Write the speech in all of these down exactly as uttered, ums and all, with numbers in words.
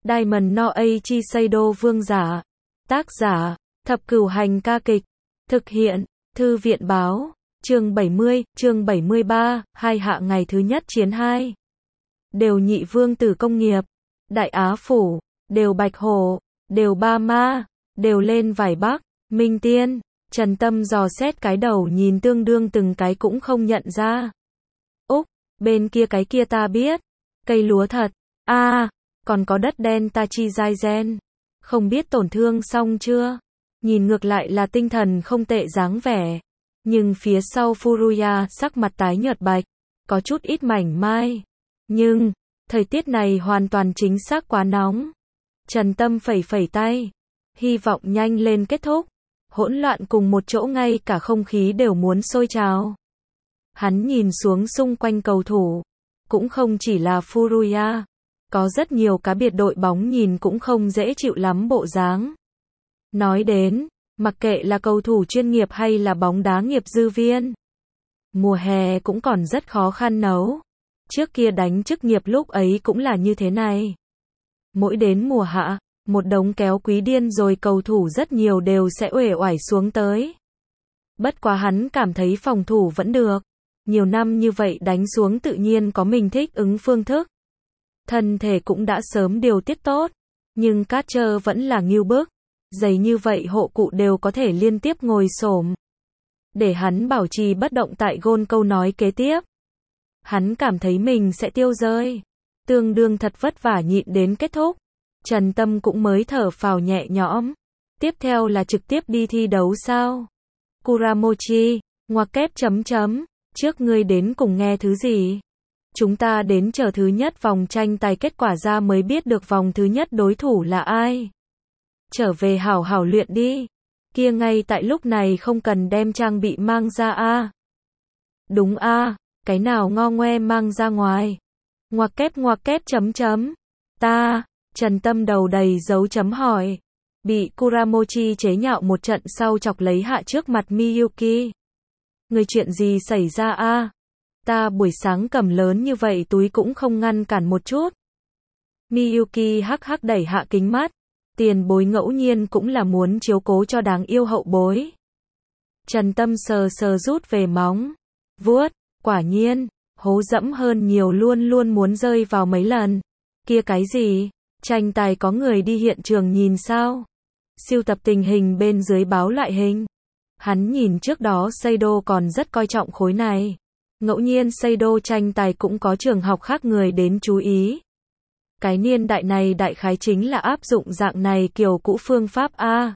Diamond no Eiichi Seido vương giả. Tác giả, Thập Cửu Hành ca kịch. Thực hiện, Thư viện báo. Chương bảy mươi, chương bảy mươi ba, hai hạ ngày thứ nhất chiến hai. Đều nhị vương tử công nghiệp, Đại Á Phủ, đều Bạch Hổ, đều Ba Ma, đều lên vải Bắc, Minh Tiên. Trần Tâm dò xét cái đầu nhìn tương đương từng cái cũng không nhận ra. Úc, bên kia cái kia ta biết. Cây lúa thật. A, à, còn có đất đen ta chi dai gen. Không biết tổn thương xong chưa? Nhìn ngược lại là tinh thần không tệ dáng vẻ. Nhưng phía sau Furuya sắc mặt tái nhợt bạch, có chút ít mảnh mai. Nhưng, thời tiết này hoàn toàn chính xác quá nóng. Trần Tâm phẩy phẩy tay. Hy vọng nhanh lên kết thúc. Hỗn loạn cùng một chỗ ngay cả không khí đều muốn sôi trào. Hắn nhìn xuống xung quanh cầu thủ. Cũng không chỉ là Furuya. Có rất nhiều cá biệt đội bóng nhìn cũng không dễ chịu lắm bộ dáng. Nói đến, mặc kệ là cầu thủ chuyên nghiệp hay là bóng đá nghiệp dư viên. Mùa hè cũng còn rất khó khăn nấu. Trước kia đánh chức nghiệp lúc ấy cũng là như thế này. Mỗi đến mùa hạ, một đống kéo quý điên rồi cầu thủ rất nhiều đều sẽ uể oải xuống tới. Bất quá hắn cảm thấy phòng thủ vẫn được. Nhiều năm như vậy đánh xuống tự nhiên có mình thích ứng phương thức. Thân thể cũng đã sớm điều tiết tốt. Nhưng Carter vẫn là nghiêu bức. Giày như vậy hộ cụ đều có thể liên tiếp ngồi xổm. Để hắn bảo trì bất động tại gôn câu nói kế tiếp. Hắn cảm thấy mình sẽ tiêu rơi. Tương đương thật vất vả nhịn đến kết thúc. Trần Tâm cũng mới thở phào nhẹ nhõm. Tiếp theo là trực tiếp đi thi đấu sao? Kuramochi, ngoặc kép chấm chấm. Trước ngươi đến cùng nghe thứ gì? Chúng ta đến chờ thứ nhất vòng tranh tài kết quả ra mới biết được vòng thứ nhất đối thủ là ai. Trở về hảo hảo luyện đi. Kia ngay tại lúc này không cần đem trang bị mang ra a. À. Đúng a, à, cái nào ngo ngoe mang ra ngoài. Ngoặc kép ngoặc kép chấm chấm. Ta, Trần Tâm đầu đầy dấu chấm hỏi. Bị Kuramochi chế nhạo một trận sau chọc lấy hạ trước mặt Miyuki. Người chuyện gì xảy ra a? À? Ta buổi sáng cầm lớn như vậy túi cũng không ngăn cản một chút. Miyuki hắc hắc đẩy hạ kính mắt. Tiền bối ngẫu nhiên cũng là muốn chiếu cố cho đáng yêu hậu bối. Trần Tâm sờ sờ rút về móng. Vuốt, quả nhiên, hố dẫm hơn nhiều luôn luôn muốn rơi vào mấy lần. Kia cái gì? Tranh tài có người đi hiện trường nhìn sao? Siêu tập tình hình bên dưới báo loại hình. Hắn nhìn trước đó Seido còn rất coi trọng khối này. Ngẫu nhiên Seido tranh tài cũng có trường học khác người đến chú ý. Cái niên đại này đại khái chính là áp dụng dạng này kiểu cũ phương pháp A.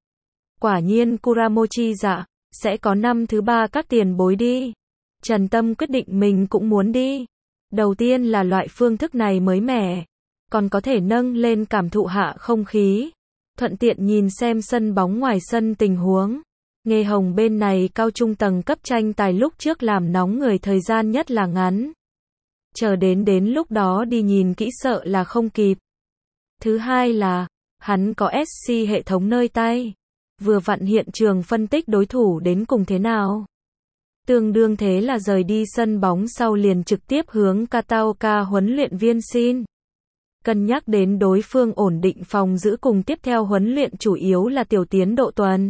Quả nhiên Kuramochi dạ, sẽ có năm thứ ba các tiền bối đi. Trần Tâm quyết định mình cũng muốn đi. Đầu tiên là loại phương thức này mới mẻ. Còn có thể nâng lên cảm thụ hạ không khí. Thuận tiện nhìn xem sân bóng ngoài sân tình huống. Nghề hồng bên này cao trung tầng cấp tranh tài lúc trước làm nóng người thời gian nhất là ngắn. Chờ đến đến lúc đó đi nhìn kỹ sợ là không kịp. Thứ hai là, hắn có ét xê hệ thống nơi tay. Vừa vặn hiện trường phân tích đối thủ đến cùng thế nào. Tương đương thế là rời đi sân bóng sau liền trực tiếp hướng Kataoka huấn luyện viên xin. Cân nhắc đến đối phương ổn định phòng giữ cùng tiếp theo huấn luyện chủ yếu là tiểu tiến độ tuần.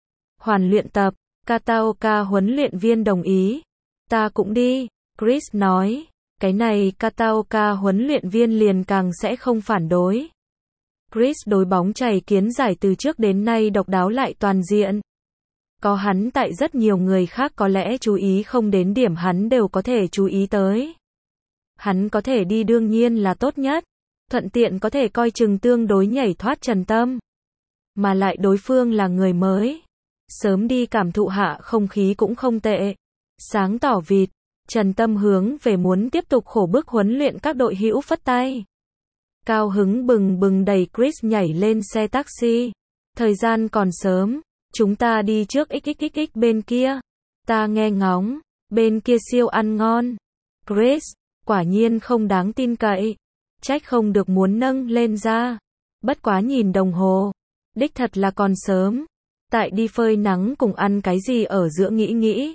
Hoàn luyện tập, Kataoka huấn luyện viên đồng ý. Ta cũng đi, Chris nói. Cái này Kataoka huấn luyện viên liền càng sẽ không phản đối. Chris đối bóng chày kiến giải từ trước đến nay độc đáo lại toàn diện. Có hắn tại rất nhiều người khác có lẽ chú ý không đến điểm hắn đều có thể chú ý tới. Hắn có thể đi đương nhiên là tốt nhất. Thuận tiện có thể coi chừng tương đối nhảy thoát Trần Tâm. Mà lại đối phương là người mới. Sớm đi cảm thụ hạ không khí cũng không tệ. Sáng tỏ vịt. Trần Tâm hướng về muốn tiếp tục khổ bức huấn luyện các đội hữu phất tay. Cao hứng bừng bừng đẩy Chris nhảy lên xe taxi. Thời gian còn sớm. Chúng ta đi trước xxxx bên kia. Ta nghe ngóng. Bên kia siêu ăn ngon. Chris, quả nhiên không đáng tin cậy. Trách không được muốn nâng lên ra. Bất quá nhìn đồng hồ. Đích thật là còn sớm. Tại đi phơi nắng cùng ăn cái gì ở giữa nghĩ nghĩ.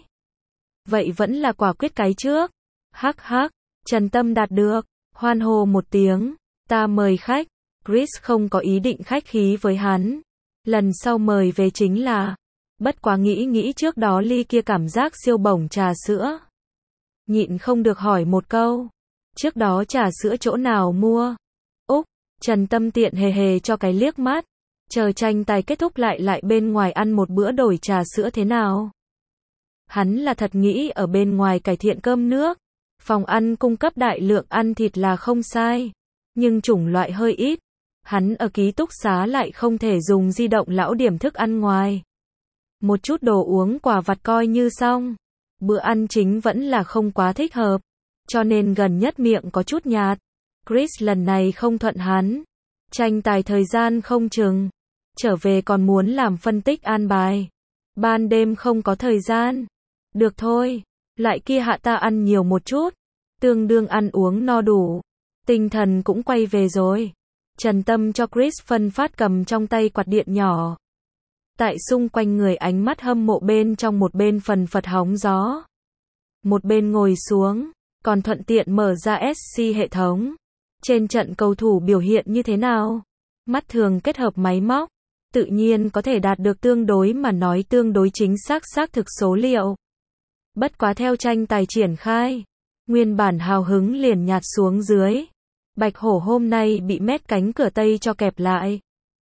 Vậy vẫn là quả quyết cái trước. Hắc hắc, Trần Tâm đạt được. Hoan hô một tiếng. Ta mời khách. Chris không có ý định khách khí với hắn. Lần sau mời về chính là. Bất quá nghĩ nghĩ trước đó ly kia cảm giác siêu bổng trà sữa. Nhịn không được hỏi một câu. Trước đó trà sữa chỗ nào mua? Úc, Trần Tâm tiện hề hề cho cái liếc mắt. Chờ tranh tài kết thúc lại lại bên ngoài ăn một bữa đổi trà sữa thế nào? Hắn là thật nghĩ ở bên ngoài cải thiện cơm nước. Phòng ăn cung cấp đại lượng ăn thịt là không sai. Nhưng chủng loại hơi ít. Hắn ở ký túc xá lại không thể dùng di động lão điểm thức ăn ngoài. Một chút đồ uống quà vặt coi như xong. Bữa ăn chính vẫn là không quá thích hợp. Cho nên gần nhất miệng có chút nhạt. Chris lần này không thuận hắn. Tranh tài thời gian không chừng. Trở về còn muốn làm phân tích an bài. Ban đêm không có thời gian. Được thôi. Lại kia hạ ta ăn nhiều một chút. Tương đương ăn uống no đủ. Tinh thần cũng quay về rồi. Trần Tâm cho Chris phân phát cầm trong tay quạt điện nhỏ. Tại xung quanh người ánh mắt hâm mộ bên trong một bên phần phật hóng gió. Một bên ngồi xuống, còn thuận tiện mở ra ét xê hệ thống. Trên trận cầu thủ biểu hiện như thế nào? Mắt thường kết hợp máy móc, tự nhiên có thể đạt được tương đối mà nói tương đối chính xác xác thực số liệu. Bất quá theo tranh tài triển khai, nguyên bản hào hứng liền nhạt xuống dưới. Bạch Hổ hôm nay bị mét cánh cửa Tây cho kẹp lại.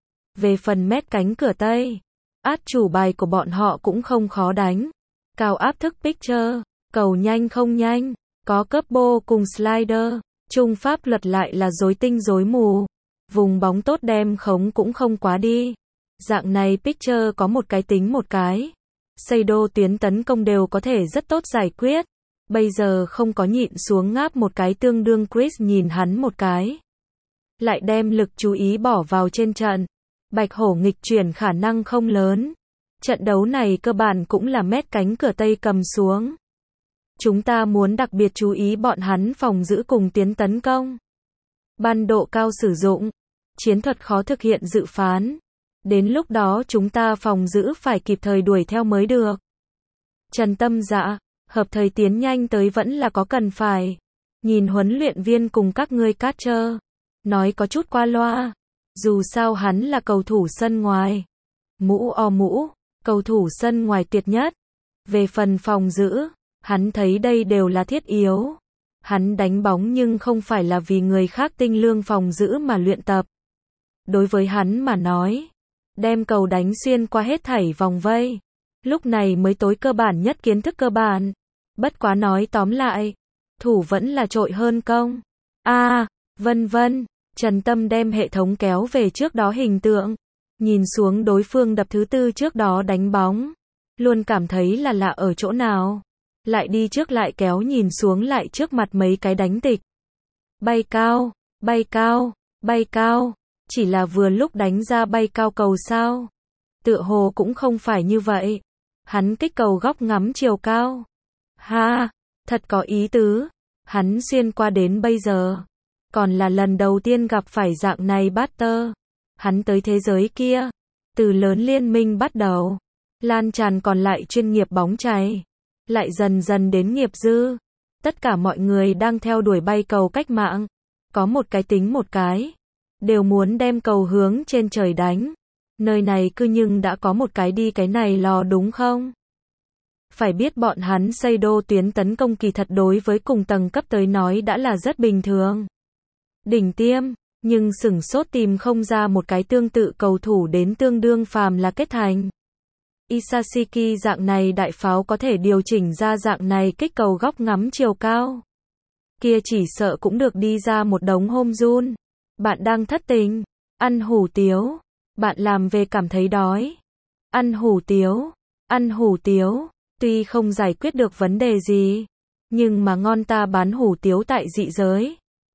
Về phần mét cánh cửa Tây, át chủ bài của bọn họ cũng không khó đánh. Cao áp thức pitcher, cầu nhanh không nhanh, có cấp bô cùng slider, chung pháp luật lại là rối tinh rối mù. Vùng bóng tốt đem khống cũng không quá đi. Dạng này pitcher có một cái tính một cái. Seido tuyến tấn công đều có thể rất tốt giải quyết. Bây giờ không có nhịn xuống ngáp một cái tương đương Chris nhìn hắn một cái. Lại đem lực chú ý bỏ vào trên trận. Bạch Hổ nghịch chuyển khả năng không lớn. Trận đấu này cơ bản cũng là mét cánh cửa Tây cầm xuống. Chúng ta muốn đặc biệt chú ý bọn hắn phòng giữ cùng tiến tấn công. Ban độ cao sử dụng. Chiến thuật khó thực hiện dự phán. Đến lúc đó chúng ta phòng giữ phải kịp thời đuổi theo mới được. Trần Tâm dạ, hợp thời tiến nhanh tới vẫn là có cần phải. Nhìn huấn luyện viên cùng các ngươi catcher. Nói có chút qua loa. Dù sao hắn là cầu thủ sân ngoài. Mũ o mũ, cầu thủ sân ngoài tuyệt nhất. Về phần phòng giữ, hắn thấy đây đều là thiết yếu. Hắn đánh bóng nhưng không phải là vì người khác tinh lương phòng giữ mà luyện tập. Đối với hắn mà nói, đem cầu đánh xuyên qua hết thảy vòng vây. Lúc này mới tối cơ bản nhất kiến thức cơ bản. Bất quá nói tóm lại, thủ vẫn là trội hơn công. A, à, vân vân. Trần Tâm đem hệ thống kéo về trước đó hình tượng. Nhìn xuống đối phương đập thứ tư trước đó đánh bóng. Luôn cảm thấy là lạ ở chỗ nào. Lại đi trước lại kéo nhìn xuống lại trước mặt mấy cái đánh tịch. Bay cao, bay cao, bay cao. Chỉ là vừa lúc đánh ra bay cao cầu sao. Tựa hồ cũng không phải như vậy. Hắn kích cầu góc ngắm chiều cao. Ha, thật có ý tứ. Hắn xuyên qua đến bây giờ. Còn là lần đầu tiên gặp phải dạng này batter. Hắn tới thế giới kia. Từ lớn liên minh bắt đầu. Lan tràn còn lại chuyên nghiệp bóng chày. Lại dần dần đến nghiệp dư. Tất cả mọi người đang theo đuổi bay cầu cách mạng. Có một cái tính một cái. Đều muốn đem cầu hướng trên trời đánh. Nơi này cứ nhưng đã có một cái đi cái này lò đúng không? Phải biết bọn hắn Seido tuyến tấn công kỳ thật đối với cùng tầng cấp tới nói đã là rất bình thường. Đỉnh tiêm, nhưng sửng sốt tìm không ra một cái tương tự cầu thủ đến tương đương phàm là kết thành. Isashiki dạng này đại pháo có thể điều chỉnh ra dạng này kích cầu góc ngắm chiều cao. Kia chỉ sợ cũng được đi ra một đống home run. Bạn đang thất tình, ăn hủ tiếu, bạn làm về cảm thấy đói. Ăn hủ tiếu, ăn hủ tiếu, tuy không giải quyết được vấn đề gì, nhưng mà ngon ta bán hủ tiếu tại dị giới.